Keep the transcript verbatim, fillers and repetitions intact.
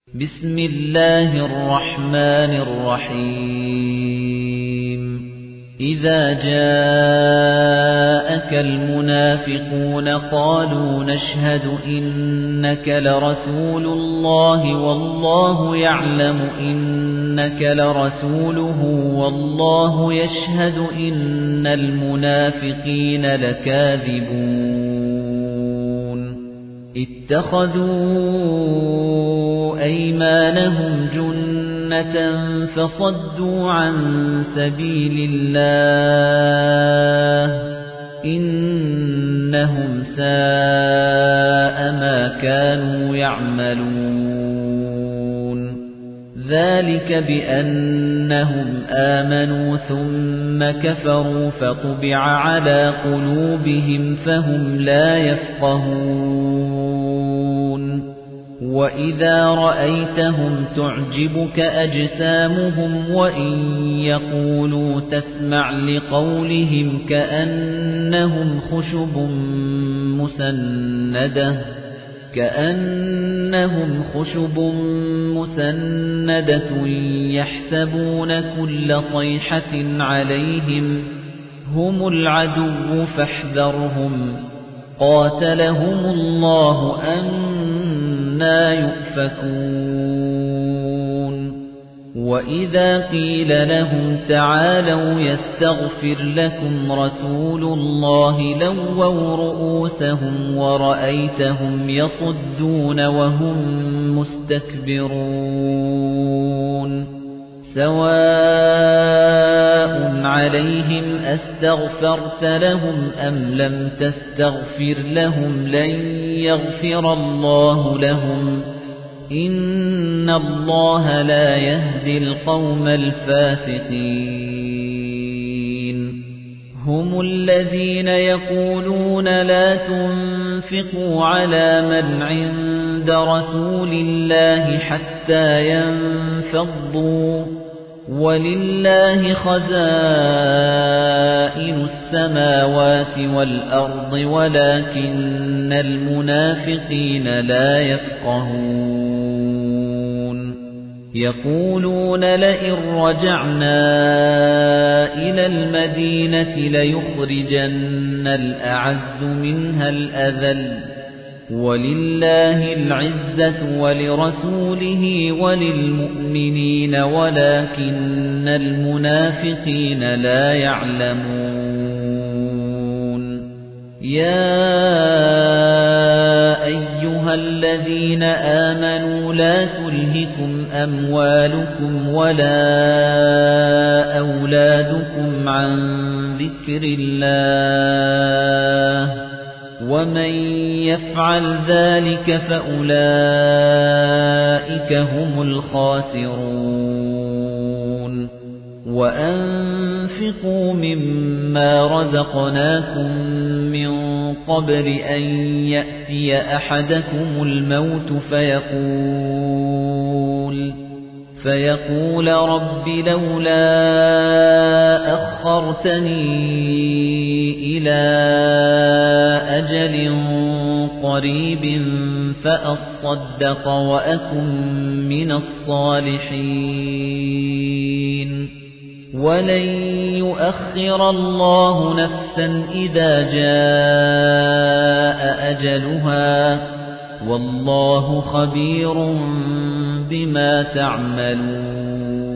بسم الله الرحمن الرحيم إذا جاءك المنافقون قالوا نشهد إنك لرسول الله والله يعلم إنك لرسوله والله يشهد إن المنافقين لكاذبون اتخذوا أيمانهم جنة فصدوا عن سبيل الله إنهم ساء ما كانوا يعملون ذلك بأنهم آمنوا ثم كفروا فطبع على قلوبهم فهم لا يفقهون وَإِذَا رَأَيْتَهُمْ تُعْجِبُكَ أَجْسَامُهُمْ وَإِنْ يَقُولُوا تَسْمَعْ لِقَوْلِهِمْ كَأَنَّهُمْ خُشُبٌ مُسَنَّدَةٌ كَأَنَّهُمْ خُشُبٌ مُسَنَّدَةٌ يَحْسَبُونَ كُلَّ صَيْحَةٍ عَلَيْهِمْ هُمُ الْعَدُوُّ فَاحْذَرْهُمْ قَاتَلَهُمُ اللَّهُ أَنَّى يُؤْفَكُونَ وَإِذَا قِيلَ لَهُمْ تَعَالَوْا يَسْتَغْفِرْ لَكُمْ رَسُولُ اللَّهِ لَوَّوْا رُءُوسَهُمْ وَرَأَيْتَهُمْ يَصُدُّونَ وَهُمْ مُسْتَكْبِرُونَ سَوَاءٌ عَلَيْهِمْ أَسْتَغْفَرْتَ لَهُمْ أَمْ لَمْ تَسْتَغْفِرْ لَهُمْ لَنْ يَغْفِرَ اللَّهُ لَهُمْ إِنَّ اللَّهَ لَا يَهْدِي الْقَوْمَ الْفَاسِقِينَ هُمُ الَّذِينَ يَقُولُونَ لَا تُنْفِقُوا عَلَى مَنْ عِندَ رَسُولِ اللَّهِ حَتَّى يَنفَضُّوا وَلِلَّهِ خَزَائِنُ السَّمَاوَاتِ وَالْأَرْضِ وَلَكِنَّ الْمُنَافِقِينَ لَا يَفْقَهُونَ يَقُولُونَ لَئِن رَّجَعْنَا إِلَى الْمَدِينَةِ لَيُخْرِجَنَّ الْأَعَزُّ مِنْهَا الْأَذَلَّ وَلِلَّهِ الْعِزَّةُ وَلِرَسُولِهِ وَلِلْمُؤْمِنِينَ وَلَكِنَّ الْمُنَافِقِينَ لَا يَعْلَمُونَ يَا أَيُّهَا الَّذِينَ آمَنُوا لَا تُلْهِكُمْ أَمْوَالُكُمْ وَلَا أَوْلَادُكُمْ عَن ذِكْرِ اللَّهِ وَمَن يَفْعَلْ ذَلِكَ فَأُولَئِكَ هُمُ الْخَاسِرُونَ وَأَنفِقُوا مِمَّا رَزَقْنَاكُم مِّن قَبْلِ أَن يَأْتِيَ أَحَدَكُمُ الْمَوْتُ فَيَقُولَ فَيَقُولَ رَبِّ لَوْلَا أَخَّرْتَنِي إِلَى أَجَلٍ قَرِيبٍ فَأَصَّدَّقَ وَأَكُن مِّنَ الصَّالِحِينَ وَلَن يُؤَخِّرَ اللَّهُ نَفْسًا إِذَا جَاءَ أَجَلُهَا وَاللَّهُ خَبِيرٌ بِمَا تَعْمَلُونَ